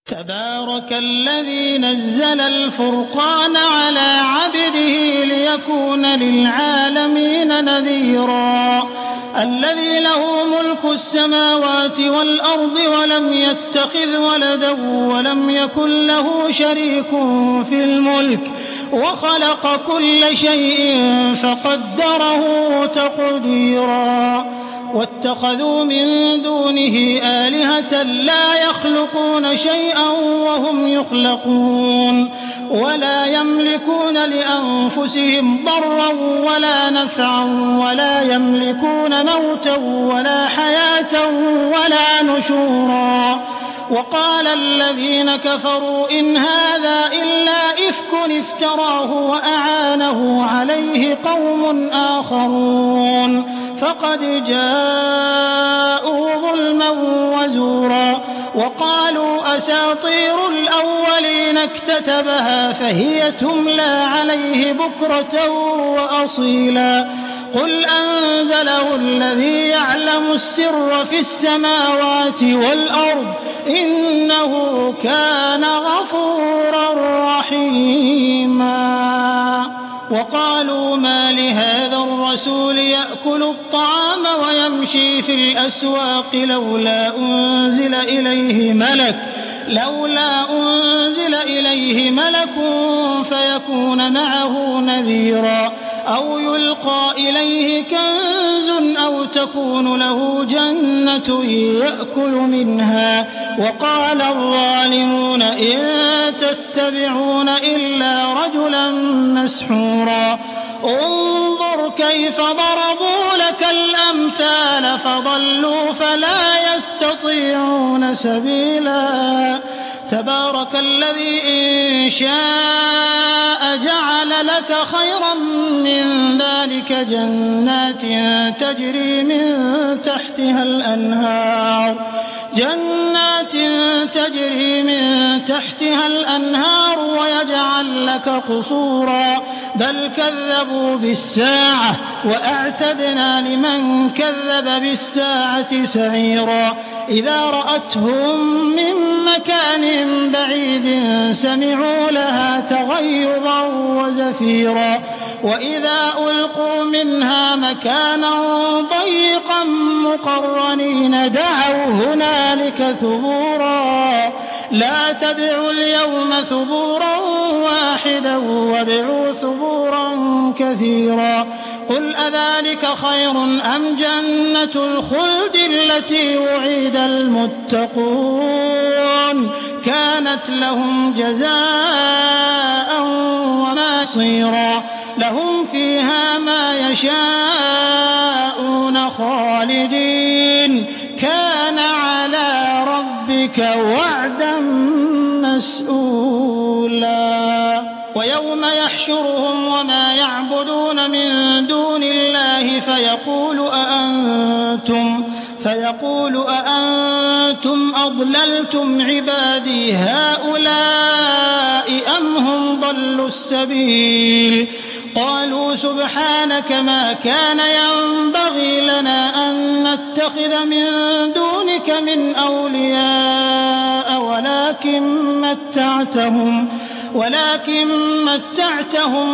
تبارك الذي نزل الفرقان على عبده ليكون للعالمين نذيرا الذي له ملك السماوات والأرض ولم يتخذ ولدا ولم يكن له شريك في الملك وخلق كل شيء فقدره تقديرا واتخذوا من دونه آلهة لا يخلقون شيئا وهم يخلقون ولا يملكون لأنفسهم ضرا ولا نفعا ولا يملكون موتا ولا حياة ولا نشورا وقال الذين كفروا إن هذا إلا إفك افتراه وأعانه عليه قوم آخرون فقد جاءوا ظلما وزورا وقالوا أساطير الأولين اكتتبها فهي تملى عليه بكرة وأصيلا قل أنزله الذي يعلم السر في السماوات والأرض إنه كان غفورا رحيما وقالوا ما لهذا الرسول يأكل الطعام ويمشي في الأسواق لولا أنزل إليه ملك فيكون معه نذيرا أو يلقى إليه كنز أو تكون له جنة يأكل منها وقال الظالمون إن تتبعون إلا رجلا مسحورا انظر كيف ضربوا لك الأمثال فضلوا فلا يستطيعون سبيلا تبارك الذي إن شاء جعل لك خيرا من ذلك جنات تجري من تحتها الأنهار ويجعل لك قصورا بل كذبوا بالساعة وأعتدنا لمن كذب بالساعة سعيرا إذا رأتهم من مكان بعيد سمعوا لها تغيظا وزفيرا وإذا ألقوا منها مكانا ضيقا مقرنين دعوا هنالك ثبورا لا تدعوا اليوم ثبورا واحدا وادعوا ثبورا كثيرا قل أذلك خير أم جنة الخلد التي وعد المتقون كانت لهم جزاء ومصيرا لهم فيها ما يشاءون خالدين كان على ربك وعدا مسئولا ويوم يحشرهم وما يعبدون من دون الله فيقول أأنتم أضللتم عبادي هؤلاء أم هم ضلوا السبيل قالوا سبحانك ما كان ينبغي لنا أن نتخذ من دونك من أولياء ولكن متعتهم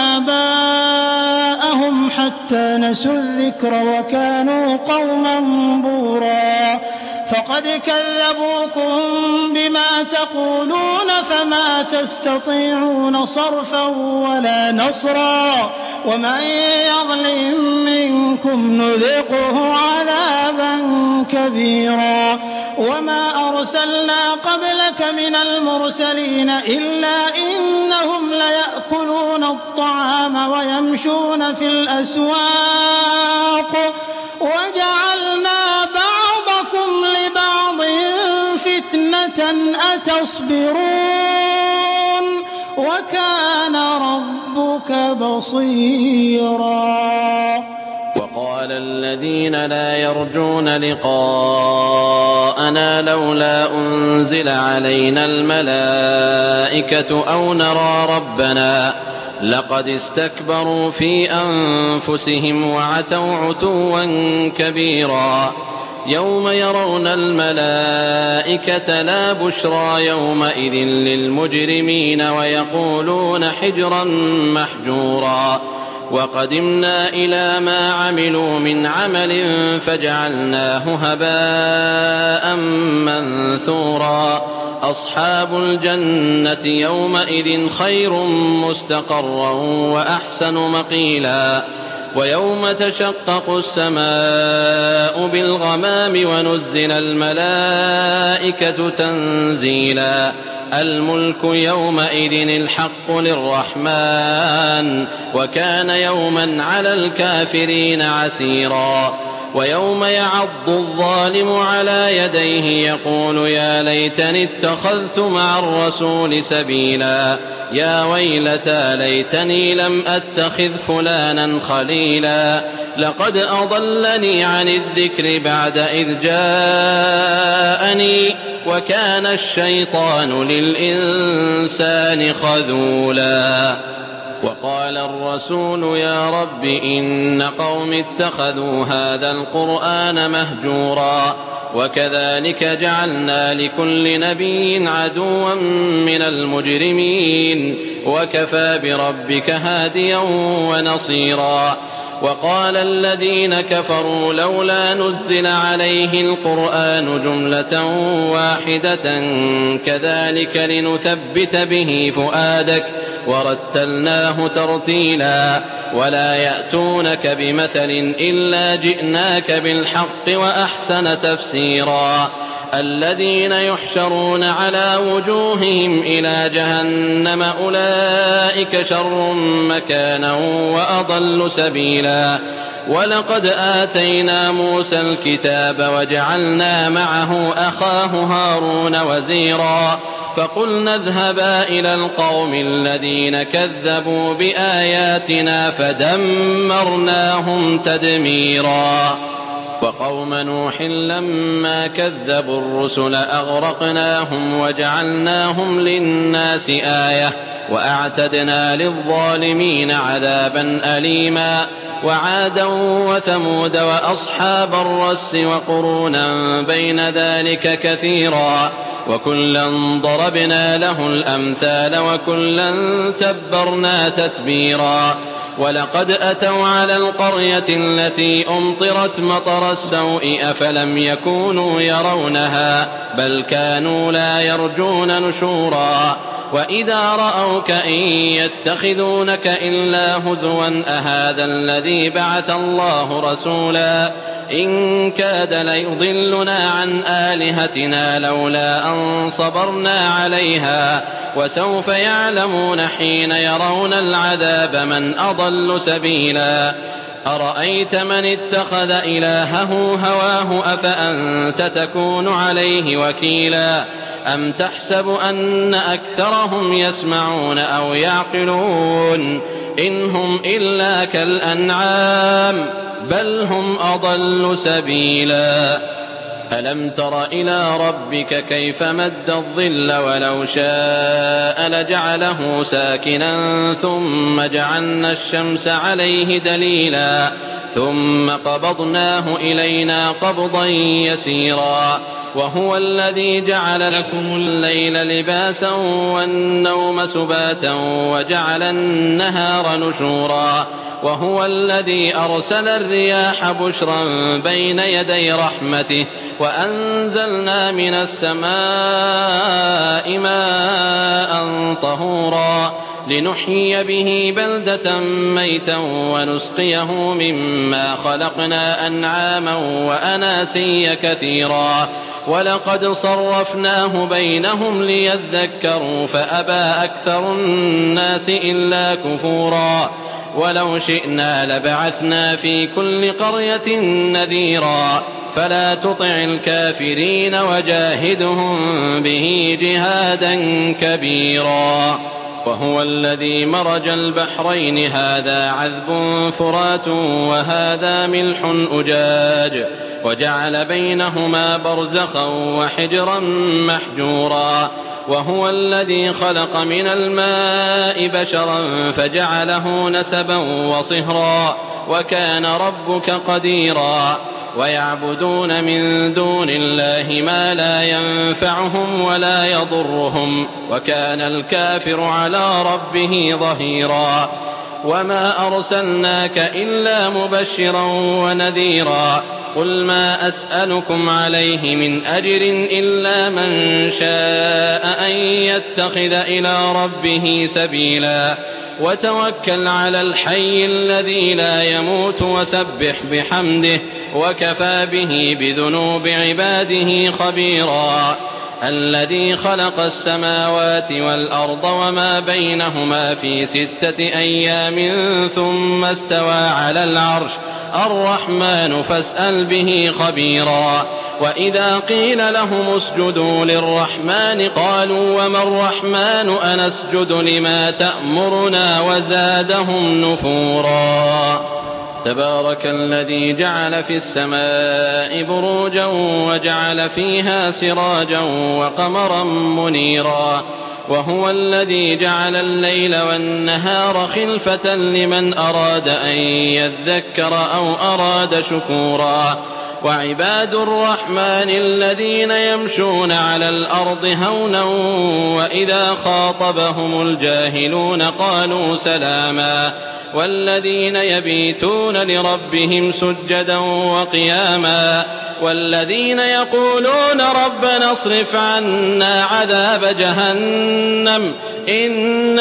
وآباءهم حتى نسوا الذكر وكانوا قوما بورا فقد كذبوكم بما تقولون فما تستطيعون صرفا ولا نصرا ومن يظلم منكم نذقه عذابا كبيرا وما أرسلنا قبلك من المرسلين إلا إنهم ليأكلون الطعام ويمشون في الأسواق وجعلنا بعضكم لبعض فتنة أتصبرون وكان ربك بصيرا وقال الذين لا يرجون لقاءنا لولا أنزل علينا الملائكة أو نرى ربنا لقد استكبروا في أنفسهم وعتوا عتوا كبيرا يوم يرون الملائكة لا بشرى يومئذ للمجرمين ويقولون حجرا محجورا وقدمنا إلى ما عملوا من عمل فجعلناه هباء منثورا أصحاب الجنة يومئذ خير مستقرا وأحسن مقيلا ويوم تشقق السماء بالغمام ونزل الملائكة تنزيلا الملك يومئذ الحق للرحمن وكان يوما على الكافرين عسيرا ويوم يعض الظالم على يديه يقول يا ليتني اتخذت مع الرسول سبيلا يا ويلتى ليتني لم أتخذ فلانا خليلا لقد أضلني عن الذكر بعد إذ جاءني وكان الشيطان للإنسان خذولا وقال الرسول يا رب إن قوم اتخذوا هذا القرآن مهجورا وكذلك جعلنا لكل نبي عدوا من المجرمين وكفى بربك هاديا ونصيرا وقال الذين كفروا لولا نزل عليه القرآن جملة واحدة كذلك لنثبت به فؤادك ورتلناه ترتيلا ولا يأتونك بمثل إلا جئناك بالحق وأحسن تفسيرا الذين يحشرون على وجوههم إلى جهنم أولئك شر مكانا وأضل سبيلا ولقد آتينا موسى الكتاب وجعلنا معه أخاه هارون وزيرا فقلنا اذهبا إلى القوم الذين كذبوا بآياتنا فدمرناهم تدميرا وقوم نوح لما كذبوا الرسل أغرقناهم وجعلناهم للناس آية وأعتدنا للظالمين عذابا أليما وعادا وثمود وأصحاب الرس وقرونا بين ذلك كثيرا وكلا ضربنا له الأمثال وكلا تبرنا تتبيرا ولقد أتوا على القرية التي أمطرت مطر السوء أفلم يكونوا يرونها بل كانوا لا يرجون نشورا وإذا رأوك إن يتخذونك إلا هزوا أهذا الذي بعث الله رسولا إن كاد ليضلنا عن آلهتنا لولا أن صبرنا عليها وسوف يعلمون حين يرون العذاب من أضل سبيلا أرأيت من اتخذ إلهه هواه أفأنت تكون عليه وكيلا أم تحسب أن أكثرهم يسمعون أو يعقلون إن هم إلا كالأنعام بل هم أضل سبيلا ألم تر إلى ربك كيف مد الظل ولو شاء لجعله ساكنا ثم جعلنا الشمس عليه دليلا ثم قبضناه إلينا قبضا يسيرا وهو الذي جعل لكم الليل لباسا والنوم سباتا وجعل النهار نشورا وهو الذي أرسل الرياح بشرا بين يدي رحمته وأنزلنا من السماء ماء طهورا لنحيي به بلدة ميتا ونسقيه مما خلقنا أنعاما وأناسيا كثيرا ولقد صرفناه بينهم ليذكروا فأبى أكثر الناس إلا كفورا ولو شئنا لبعثنا في كل قرية نذيرا فلا تطع الكافرين وجاهدهم به جهادا كبيرا وهو الذي مرج البحرين هذا عذب فرات وهذا ملح أجاج وجعل بينهما برزخا وحجرا محجورا وهو الذي خلق من الماء بشرا فجعله نسبا وصهرا وكان ربك قديرا ويعبدون من دون الله ما لا ينفعهم ولا يضرهم وكان الكافر على ربه ظهيرا وما أرسلناك إلا مبشرا ونذيرا قل ما أسألكم عليه من أجر إلا من شاء أن يتخذ إلى ربه سبيلا وتوكل على الحي الذي لا يموت وسبح بحمده وكفى به بذنوب عباده خبيرا الذي خلق السماوات والأرض وما بينهما في 6 أيام ثم استوى على العرش الرحمن فاسأل به خبيرا وإذا قيل لهم اسجدوا للرحمن قالوا وما الرحمن أنسجد لما تأمرنا وزادهم نفورا تبارك الذي جعل في السماء بروجا وجعل فيها سراجا وقمرا منيرا وهو الذي جعل الليل والنهار خلفة لمن أراد أن يذكر أو أراد شكورا وعباد الرحمن الذين يمشون على الأرض هونا وإذا خاطبهم الجاهلون قالوا سلاما والذين يبيتون لربهم سجدا وقياما والذين يقولون ربنا اصرف عنا عذاب جهنم إن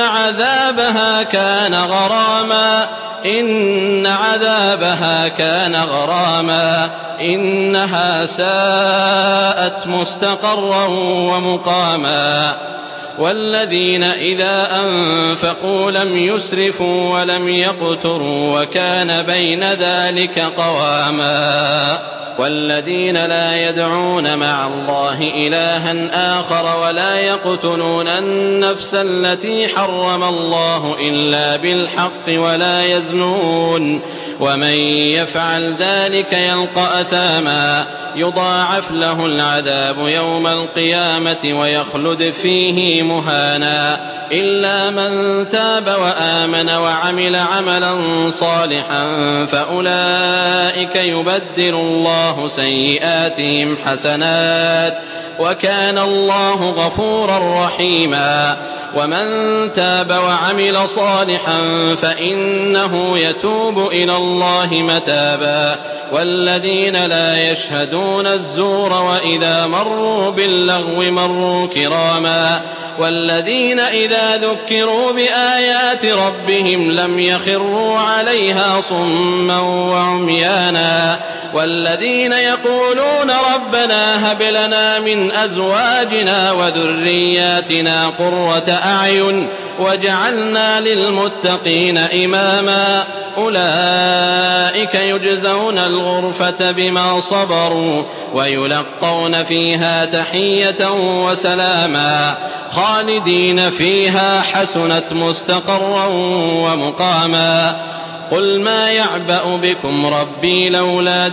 عذابها كان غراما إنها ساءت مستقرا ومقاما والذين إذا أنفقوا لم يسرفوا ولم يقتروا وكان بين ذلك قواما والذين لا يدعون مع الله إلها آخر ولا يقتلون النفس التي حرم الله إلا بالحق ولا يزنون ومن يفعل ذلك يلقى أثاما يضاعف له العذاب يوم القيامة ويخلد فيه مهانا إلا من تاب وآمن وعمل عملا صالحا فأولئك يبدل الله سيئاتهم حسنات وكان الله غفورا رحيما ومن تاب وعمل صالحا فإنه يتوب إلى الله متابا والذين لا يشهدون الزور وإذا مروا باللغو مروا كراما والذين إذا ذكروا بآيات ربهم لم يخروا عليها صما وعميانا والذين يقولون ربنا هب لنا من أزواجنا وذرياتنا قرة أعين وجعلنا للمتقين إماما أولئك يجزون الغرفة بما صبروا ويلقون فيها تحية وسلاما خالدين فيها حسنت مستقرا ومقاما قل ما يعبأ بكم ربي لولا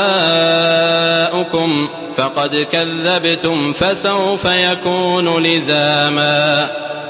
دعاؤكم فقد كذبتم فسوف يكون لزاما